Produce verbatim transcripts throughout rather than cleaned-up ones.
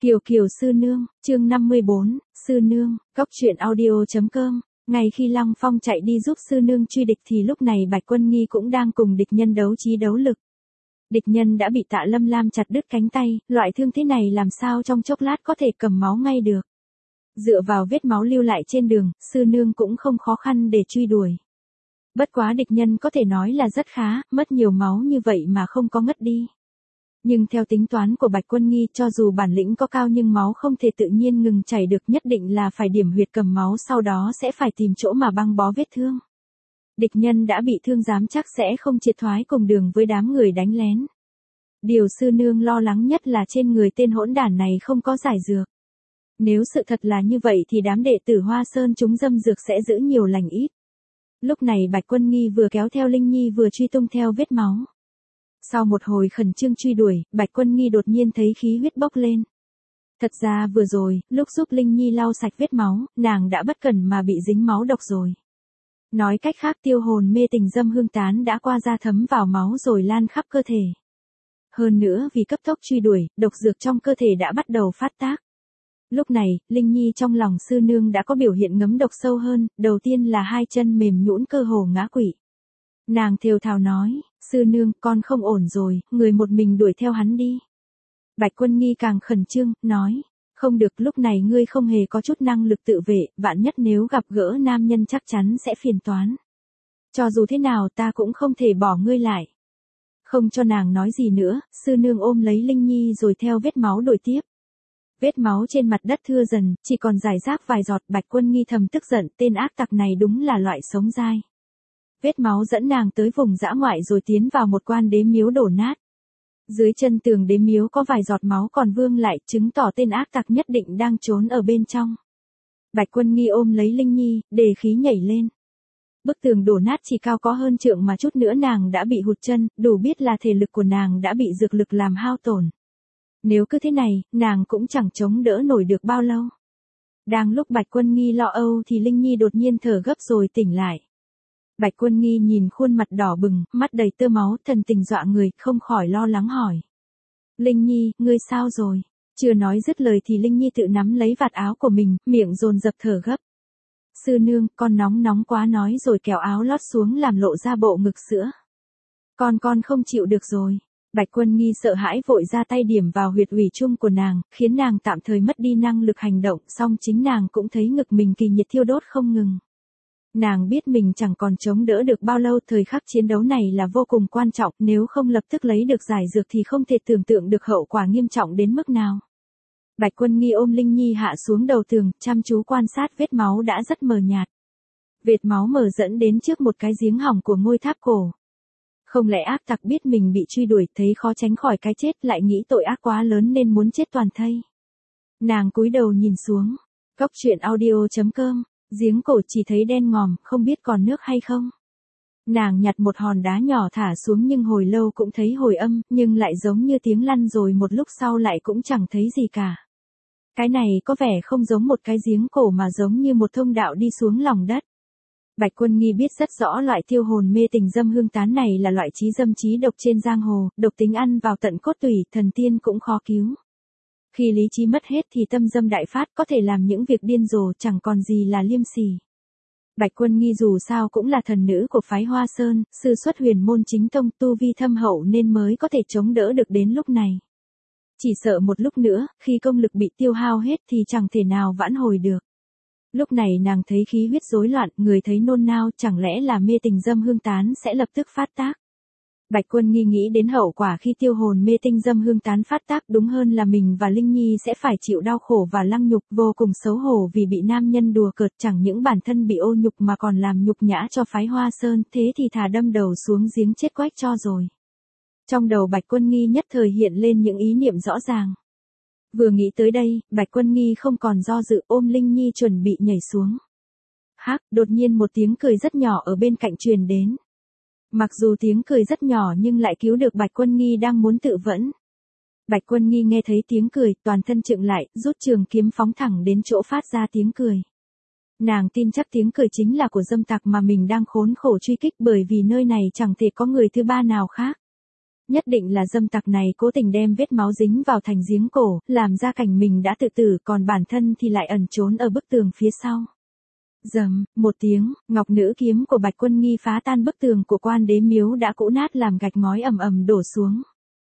Kiều Kiều sư nương, chương năm mươi bốn, sư nương, góc truyện audio.com. Ngay khi Lăng Phong chạy đi giúp sư nương truy địch thì lúc này Bạch Quân Nghi cũng đang cùng địch nhân đấu trí đấu lực. Địch nhân đã bị Tạ Lâm Lam chặt đứt cánh tay, loại thương thế này làm sao trong chốc lát có thể cầm máu ngay được. Dựa vào vết máu lưu lại trên đường, sư nương cũng không khó khăn để truy đuổi. Bất quá địch nhân có thể nói là rất khá, mất nhiều máu như vậy mà không có ngất đi. Nhưng theo tính toán của Bạch Quân Nghi, cho dù bản lĩnh có cao nhưng máu không thể tự nhiên ngừng chảy được, nhất định là phải điểm huyệt cầm máu, sau đó sẽ phải tìm chỗ mà băng bó vết thương. Địch nhân đã bị thương dám chắc sẽ không triệt thoái cùng đường với đám người đánh lén. Điều sư nương lo lắng nhất là trên người tên hỗn đản này không có giải dược. Nếu sự thật là như vậy thì đám đệ tử Hoa Sơn chúng dâm dược sẽ giữ nhiều lành ít. Lúc này Bạch Quân Nghi vừa kéo theo Linh Nhi vừa truy tung theo vết máu. Sau một hồi khẩn trương truy đuổi, Bạch Quân Nghi đột nhiên thấy khí huyết bốc lên. Thật ra vừa rồi, lúc giúp Linh Nhi lau sạch vết máu, nàng đã bất cẩn mà bị dính máu độc rồi. Nói cách khác, tiêu hồn mê tình dâm hương tán đã qua da thấm vào máu rồi lan khắp cơ thể. Hơn nữa vì cấp tốc truy đuổi, độc dược trong cơ thể đã bắt đầu phát tác. Lúc này, Linh Nhi trong lòng sư nương đã có biểu hiện ngấm độc sâu hơn, đầu tiên là hai chân mềm nhũn cơ hồ ngã quỵ. Nàng thều thào nói, sư nương, con không ổn rồi, người một mình đuổi theo hắn đi. Bạch Quân Nghi càng khẩn trương, nói, không được, lúc này ngươi không hề có chút năng lực tự vệ, vạn nhất nếu gặp gỡ nam nhân chắc chắn sẽ phiền toán. Cho dù thế nào ta cũng không thể bỏ ngươi lại. Không cho nàng nói gì nữa, sư nương ôm lấy Linh Nhi rồi theo vết máu đuổi tiếp. Vết máu trên mặt đất thưa dần, chỉ còn rải rác vài giọt. Bạch Quân Nghi thầm tức giận, tên ác tặc này đúng là loại sống dai. Vết máu dẫn nàng tới vùng dã ngoại rồi tiến vào một quan đế miếu đổ nát. Dưới chân tường đế miếu có vài giọt máu còn vương lại, chứng tỏ tên ác tặc nhất định đang trốn ở bên trong. Bạch Quân Nghi ôm lấy Linh Nhi, đề khí nhảy lên. Bức tường đổ nát chỉ cao có hơn trượng mà chút nữa nàng đã bị hụt chân, đủ biết là thể lực của nàng đã bị dược lực làm hao tổn. Nếu cứ thế này, nàng cũng chẳng chống đỡ nổi được bao lâu. Đang lúc Bạch Quân Nghi lo âu thì Linh Nhi đột nhiên thở gấp rồi tỉnh lại. Bạch Quân Nghi nhìn khuôn mặt đỏ bừng, mắt đầy tơ máu, thần tình dọa người, không khỏi lo lắng hỏi. Linh Nhi, ngươi sao rồi? Chưa nói dứt lời thì Linh Nhi tự nắm lấy vạt áo của mình, miệng dồn dập thở gấp. Sư nương, con nóng nóng quá, nói rồi kéo áo lót xuống làm lộ ra bộ ngực sữa. Con con không chịu được rồi. Bạch Quân Nghi sợ hãi vội ra tay điểm vào huyệt ủy trung của nàng, khiến nàng tạm thời mất đi năng lực hành động, song chính nàng cũng thấy ngực mình kỳ nhiệt thiêu đốt không ngừng. Nàng biết mình chẳng còn chống đỡ được bao lâu, thời khắc chiến đấu này là vô cùng quan trọng, nếu không lập tức lấy được giải dược thì không thể tưởng tượng được hậu quả nghiêm trọng đến mức nào. Bạch Quân Nghi ôm Linh Nhi hạ xuống đầu tường, chăm chú quan sát vết máu đã rất mờ nhạt. Vệt máu mờ dẫn đến trước một cái giếng hỏng của ngôi tháp cổ. Không lẽ ác tặc biết mình bị truy đuổi, thấy khó tránh khỏi cái chết, lại nghĩ tội ác quá lớn nên muốn chết toàn thây. Nàng cúi đầu nhìn xuống. Góc truyện audio.com. Giếng cổ chỉ thấy đen ngòm, không biết còn nước hay không. Nàng nhặt một hòn đá nhỏ thả xuống nhưng hồi lâu cũng thấy hồi âm, nhưng lại giống như tiếng lăn, rồi một lúc sau lại cũng chẳng thấy gì cả. Cái này có vẻ không giống một cái giếng cổ mà giống như một thông đạo đi xuống lòng đất. Bạch Quân Nghi biết rất rõ loại tiêu hồn mê tình dâm hương tán này là loại trí dâm trí độc trên giang hồ, độc tính ăn vào tận cốt tủy, thần tiên cũng khó cứu. Khi lý trí mất hết thì tâm dâm đại phát, có thể làm những việc điên rồ, chẳng còn gì là liêm sỉ. Bạch Quân Nghi dù sao cũng là thần nữ của phái Hoa Sơn, sư xuất huyền môn chính tông, tu vi thâm hậu nên mới có thể chống đỡ được đến lúc này. Chỉ sợ một lúc nữa, khi công lực bị tiêu hao hết thì chẳng thể nào vãn hồi được. Lúc này nàng thấy khí huyết rối loạn, người thấy nôn nao, chẳng lẽ là mê tình dâm hương tán sẽ lập tức phát tác. Bạch Quân Nghi nghĩ đến hậu quả khi tiêu hồn mê tinh dâm hương tán phát tác, đúng hơn là mình và Linh Nhi sẽ phải chịu đau khổ và lăng nhục, vô cùng xấu hổ vì bị nam nhân đùa cợt, chẳng những bản thân bị ô nhục mà còn làm nhục nhã cho phái Hoa Sơn, thế thì thà đâm đầu xuống giếng chết quách cho rồi. Trong đầu Bạch Quân Nghi nhất thời hiện lên những ý niệm rõ ràng. Vừa nghĩ tới đây, Bạch Quân Nghi không còn do dự, ôm Linh Nhi chuẩn bị nhảy xuống. Hắc, đột nhiên một tiếng cười rất nhỏ ở bên cạnh truyền đến. Mặc dù tiếng cười rất nhỏ nhưng lại cứu được Bạch Quân Nghi đang muốn tự vẫn. Bạch Quân Nghi nghe thấy tiếng cười, toàn thân chững lại, rút trường kiếm phóng thẳng đến chỗ phát ra tiếng cười. Nàng tin chắc tiếng cười chính là của dâm tặc mà mình đang khốn khổ truy kích, bởi vì nơi này chẳng thể có người thứ ba nào khác. Nhất định là dâm tặc này cố tình đem vết máu dính vào thành giếng cổ, làm ra cảnh mình đã tự tử, còn bản thân thì lại ẩn trốn ở bức tường phía sau. Rầm, một tiếng, ngọc nữ kiếm của Bạch Quân Nghi phá tan bức tường của Quan Đế miếu đã cũ nát làm gạch ngói ầm ầm đổ xuống.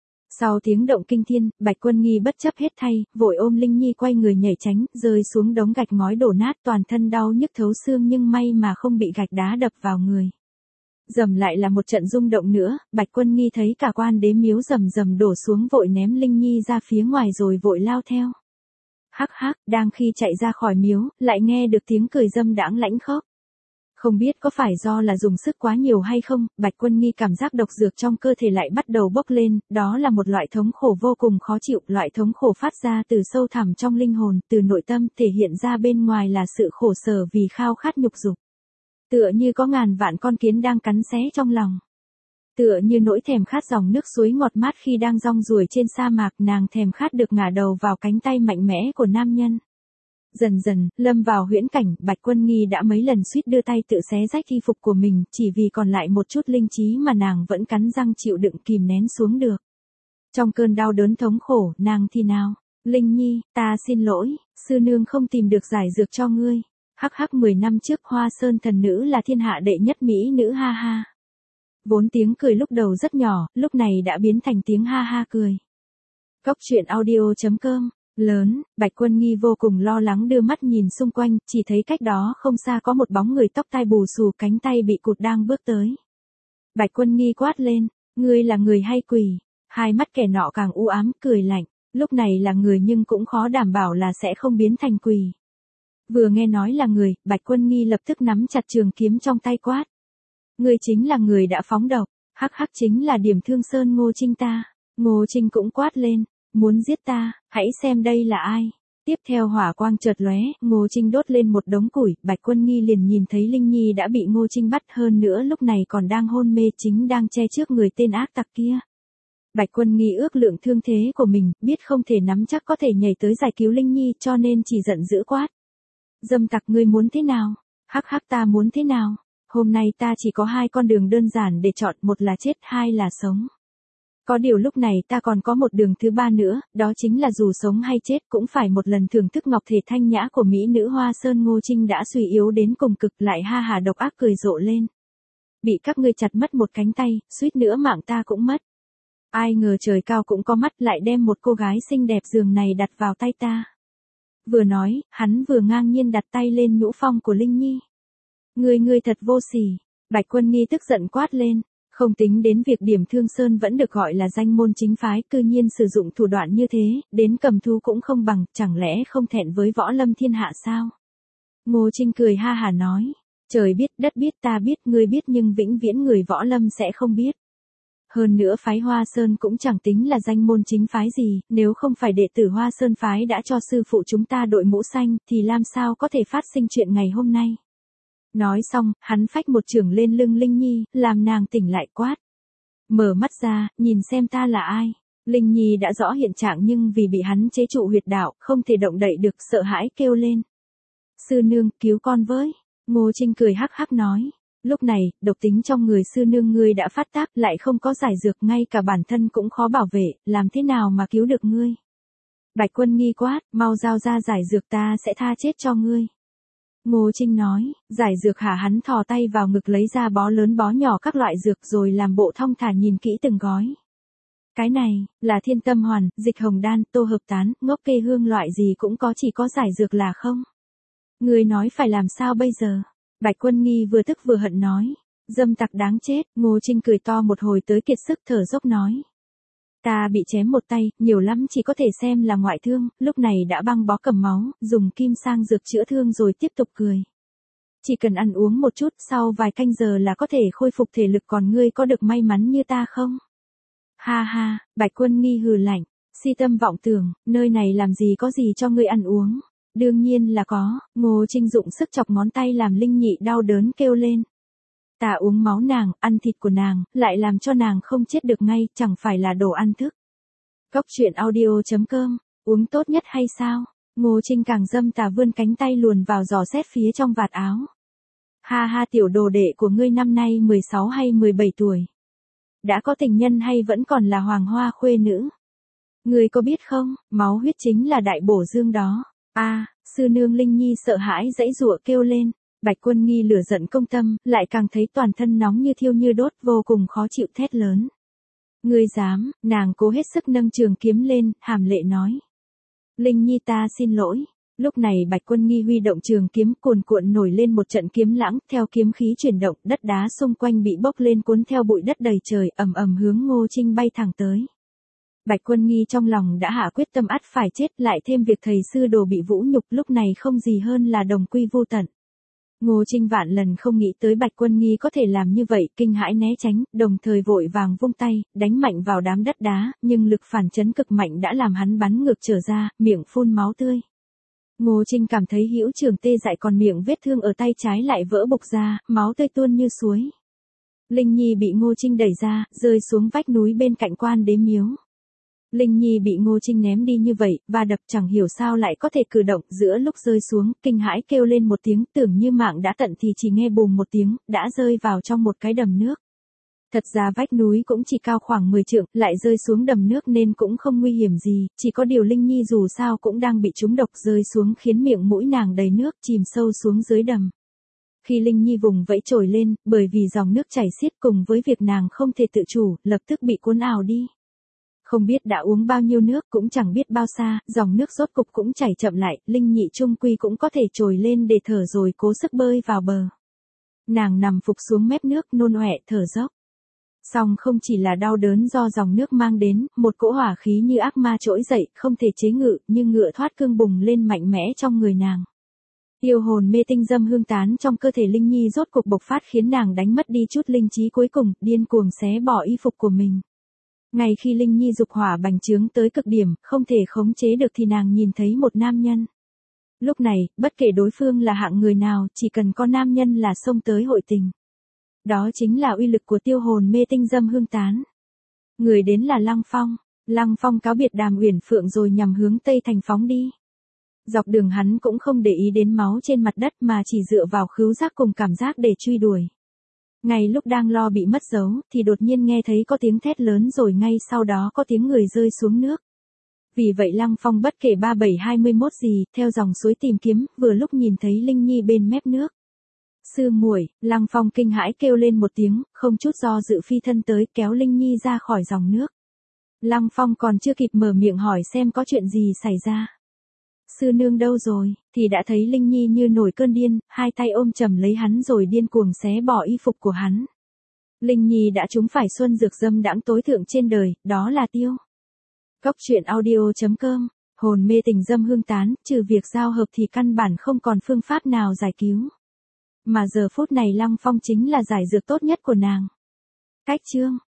Sau tiếng động kinh thiên, Bạch Quân Nghi bất chấp hết thay, vội ôm Linh Nhi quay người nhảy tránh, rơi xuống đống gạch ngói đổ nát, toàn thân đau nhức thấu xương nhưng may mà không bị gạch đá đập vào người. Rầm lại là một trận rung động nữa, Bạch Quân Nghi thấy cả Quan Đế miếu rầm rầm đổ xuống, vội ném Linh Nhi ra phía ngoài rồi vội lao theo. Hắc hắc, đang khi chạy ra khỏi miếu, lại nghe được tiếng cười dâm đãng lãnh khốc. Không biết có phải do là dùng sức quá nhiều hay không, Bạch Quân Nghi cảm giác độc dược trong cơ thể lại bắt đầu bốc lên, đó là một loại thống khổ vô cùng khó chịu, loại thống khổ phát ra từ sâu thẳm trong linh hồn, từ nội tâm, thể hiện ra bên ngoài là sự khổ sở vì khao khát nhục dục. Tựa như có ngàn vạn con kiến đang cắn xé trong lòng. Tựa như nỗi thèm khát dòng nước suối ngọt mát khi đang rong ruổi trên sa mạc, nàng thèm khát được ngả đầu vào cánh tay mạnh mẽ của nam nhân. Dần dần, lâm vào huyễn cảnh, Bạch Quân Nghi đã mấy lần suýt đưa tay tự xé rách y phục của mình, chỉ vì còn lại một chút linh trí mà nàng vẫn cắn răng chịu đựng kìm nén xuống được. Trong cơn đau đớn thống khổ, nàng thì nào, Linh Nhi, ta xin lỗi, sư nương không tìm được giải dược cho ngươi. Hắc hắc, mười năm trước Hoa Sơn thần nữ là thiên hạ đệ nhất mỹ nữ, ha ha. Vốn tiếng cười lúc đầu rất nhỏ, lúc này đã biến thành tiếng ha ha cười. Cốc truyện audio chấm com. Lớn, Bạch Quân Nghi vô cùng lo lắng đưa mắt nhìn xung quanh, chỉ thấy cách đó không xa có một bóng người tóc tai bù xù, cánh tay bị cụt đang bước tới. Bạch Quân Nghi quát lên, ngươi là người hay quỷ? Hai mắt kẻ nọ càng u ám, cười lạnh, lúc này là người nhưng cũng khó đảm bảo là sẽ không biến thành quỷ. Vừa nghe nói là người, Bạch Quân Nghi lập tức nắm chặt trường kiếm trong tay quát. Ngươi chính là người đã phóng độc, hắc hắc, chính là Điểm Thương Sơn Ngô Trinh ta. Ngô Trinh cũng quát lên, muốn giết ta, hãy xem đây là ai. Tiếp theo hỏa quang chợt lóe, Ngô Trinh đốt lên một đống củi, Bạch Quân Nghi liền nhìn thấy Linh Nhi đã bị Ngô Trinh bắt, hơn nữa lúc này còn đang hôn mê, chính đang che trước người tên ác tặc kia. Bạch Quân Nghi ước lượng thương thế của mình, biết không thể nắm chắc có thể nhảy tới giải cứu Linh Nhi, cho nên chỉ giận dữ quát. Dâm tặc, ngươi muốn thế nào? Hắc hắc, ta muốn thế nào? Hôm nay ta chỉ có hai con đường đơn giản để chọn, một là chết, hai là sống. Có điều lúc này ta còn có một đường thứ ba nữa, đó chính là dù sống hay chết cũng phải một lần thưởng thức ngọc thể thanh nhã của mỹ nữ Hoa Sơn. Ngô Trinh đã suy yếu đến cùng cực, lại ha hà độc ác cười rộ lên. Bị các ngươi chặt mất một cánh tay, suýt nữa mạng ta cũng mất. Ai ngờ trời cao cũng có mắt, lại đem một cô gái xinh đẹp giường này đặt vào tay ta. Vừa nói, hắn vừa ngang nhiên đặt tay lên nhũ phong của Linh Nhi. Ngươi ngươi thật vô sỉ. Bạch Quân Nghi tức giận quát lên. Không tính đến việc Điểm Thương Sơn vẫn được gọi là danh môn chính phái, cư nhiên sử dụng thủ đoạn như thế, đến cầm thú cũng không bằng, chẳng lẽ không thẹn với võ lâm thiên hạ sao? Ngô Trinh cười ha hà nói, trời biết, đất biết, ta biết, ngươi biết, nhưng vĩnh viễn người võ lâm sẽ không biết. Hơn nữa phái Hoa Sơn cũng chẳng tính là danh môn chính phái gì, nếu không phải đệ tử Hoa Sơn phái đã cho sư phụ chúng ta đội mũ xanh, thì làm sao có thể phát sinh chuyện ngày hôm nay. Nói xong, hắn phách một chưởng lên lưng Linh Nhi, làm nàng tỉnh lại, quát. Mở mắt ra, nhìn xem ta là ai. Linh Nhi đã rõ hiện trạng nhưng vì bị hắn chế trụ huyệt đạo, không thể động đậy được, sợ hãi kêu lên. Sư nương, cứu con với. Ngô Trinh cười hắc hắc nói. Lúc này, độc tính trong người sư nương ngươi đã phát tác, lại không có giải dược, ngay cả bản thân cũng khó bảo vệ, làm thế nào mà cứu được ngươi. Bạch Quân Nghi quát, mau giao ra giải dược, ta sẽ tha chết cho ngươi. Ngô Trinh nói, giải dược hả? Hắn thò tay vào ngực lấy ra bó lớn bó nhỏ các loại dược rồi làm bộ thong thả nhìn kỹ từng gói. Cái này, là Thiên Tâm Hoàn, Dịch Hồng Đan, Tô Hợp Tán, Ngốc Kê Hương, loại gì cũng có, chỉ có giải dược là không. Người nói phải làm sao bây giờ? Bạch Quân Nghi vừa tức vừa hận nói. Dâm tặc đáng chết. Ngô Trinh cười to một hồi tới kiệt sức thở dốc nói. Ta bị chém một tay, nhiều lắm chỉ có thể xem là ngoại thương, lúc này đã băng bó cầm máu, dùng kim sang dược chữa thương rồi tiếp tục cười. Chỉ cần ăn uống một chút, sau vài canh giờ là có thể khôi phục thể lực, còn ngươi có được may mắn như ta không? Ha ha, Bạch Quân Nghi hừ lạnh, si tâm vọng tưởng, nơi này làm gì có gì cho ngươi ăn uống. Đương nhiên là có. Ngô Trinh dụng sức chọc ngón tay làm Linh Nhị đau đớn kêu lên. Ta uống máu nàng, ăn thịt của nàng, lại làm cho nàng không chết được ngay, chẳng phải là đồ ăn thức. Cốc truyện audio chấm com, uống tốt nhất hay sao? Ngô Trinh càng dâm tà vươn cánh tay luồn vào dò xét phía trong vạt áo. Ha ha, tiểu đồ đệ của ngươi năm nay mười sáu hay mười bảy tuổi? Đã có tình nhân hay vẫn còn là hoàng hoa khuê nữ? Người có biết không, máu huyết chính là đại bổ dương đó. A, à, sư nương Linh Nhi sợ hãi giãy giụa kêu lên. Bạch Quân Nghi lửa giận công tâm, lại càng thấy toàn thân nóng như thiêu như đốt, vô cùng khó chịu thét lớn. Ngươi dám? Nàng cố hết sức nâng trường kiếm lên, hàm lệ nói. Linh Nhi ta xin lỗi. Lúc này Bạch Quân Nghi huy động trường kiếm, cuồn cuộn nổi lên một trận kiếm lãng, theo kiếm khí chuyển động, đất đá xung quanh bị bốc lên cuốn theo bụi đất đầy trời, ầm ầm hướng Ngô Trinh bay thẳng tới. Bạch Quân Nghi trong lòng đã hạ quyết tâm ắt phải chết, lại thêm việc thầy sư đồ bị vũ nhục, lúc này không gì hơn là đồng quy vô tận. Ngô Trinh vạn lần không nghĩ tới Bạch Quân Nghi có thể làm như vậy, kinh hãi né tránh, đồng thời vội vàng vung tay, đánh mạnh vào đám đất đá, nhưng lực phản chấn cực mạnh đã làm hắn bắn ngược trở ra, miệng phun máu tươi. Ngô Trinh cảm thấy hữu trường tê dại, còn miệng vết thương ở tay trái lại vỡ bục ra, máu tươi tuôn như suối. Linh Nhi bị Ngô Trinh đẩy ra, rơi xuống vách núi bên cạnh Quan Đế miếu. Linh Nhi bị Ngô Trinh ném đi như vậy, và đập chẳng hiểu sao lại có thể cử động, giữa lúc rơi xuống, kinh hãi kêu lên một tiếng, tưởng như mạng đã tận thì chỉ nghe bùm một tiếng, đã rơi vào trong một cái đầm nước. Thật ra vách núi cũng chỉ cao khoảng mười trượng, lại rơi xuống đầm nước nên cũng không nguy hiểm gì, chỉ có điều Linh Nhi dù sao cũng đang bị trúng độc, rơi xuống khiến miệng mũi nàng đầy nước, chìm sâu xuống dưới đầm. Khi Linh Nhi vùng vẫy trồi lên, bởi vì dòng nước chảy xiết cùng với việc nàng không thể tự chủ, lập tức bị cuốn ào đi. Không biết đã uống bao nhiêu nước, cũng chẳng biết bao xa, dòng nước rốt cục cũng chảy chậm lại, Linh Nhị trung quy cũng có thể trồi lên để thở rồi cố sức bơi vào bờ. Nàng nằm phục xuống mép nước, nôn ọe thở dốc. Song không chỉ là đau đớn do dòng nước mang đến, một cỗ hỏa khí như ác ma trỗi dậy, không thể chế ngự, nhưng ngựa thoát cương bùng lên mạnh mẽ trong người nàng. Yêu hồn mê tinh dâm hương tán trong cơ thể Linh Nhi rốt cục bộc phát khiến nàng đánh mất đi chút linh trí cuối cùng, điên cuồng xé bỏ y phục của mình. Ngay khi Linh Nhi dục hỏa bành trướng tới cực điểm, không thể khống chế được thì nàng nhìn thấy một nam nhân. Lúc này, bất kể đối phương là hạng người nào, chỉ cần có nam nhân là xông tới hội tình. Đó chính là uy lực của tiêu hồn mê tinh dâm hương tán. Người đến là Lăng Phong. Lăng Phong cáo biệt Đàm Uyển Phượng rồi nhằm hướng Tây Thành phóng đi. Dọc đường hắn cũng không để ý đến máu trên mặt đất mà chỉ dựa vào khứu giác cùng cảm giác để truy đuổi. Ngay lúc đang lo bị mất dấu, thì đột nhiên nghe thấy có tiếng thét lớn rồi ngay sau đó có tiếng người rơi xuống nước. Vì vậy Lăng Phong bất kể ba bảy hai mươi mốt gì, theo dòng suối tìm kiếm, vừa lúc nhìn thấy Linh Nhi bên mép nước. Sư muội, Lăng Phong kinh hãi kêu lên một tiếng, không chút do dự phi thân tới kéo Linh Nhi ra khỏi dòng nước. Lăng Phong còn chưa kịp mở miệng hỏi xem có chuyện gì xảy ra. Sư nương đâu rồi, thì đã thấy Linh Nhi như nổi cơn điên, hai tay ôm chầm lấy hắn rồi điên cuồng xé bỏ y phục của hắn. Linh Nhi đã trúng phải xuân dược dâm đãng tối thượng trên đời, đó là tiêu. Cốc truyện audio chấm com, hồn mê tình dâm hương tán, trừ việc giao hợp thì căn bản không còn phương pháp nào giải cứu. Mà giờ phút này Lăng Phong chính là giải dược tốt nhất của nàng. Cách chương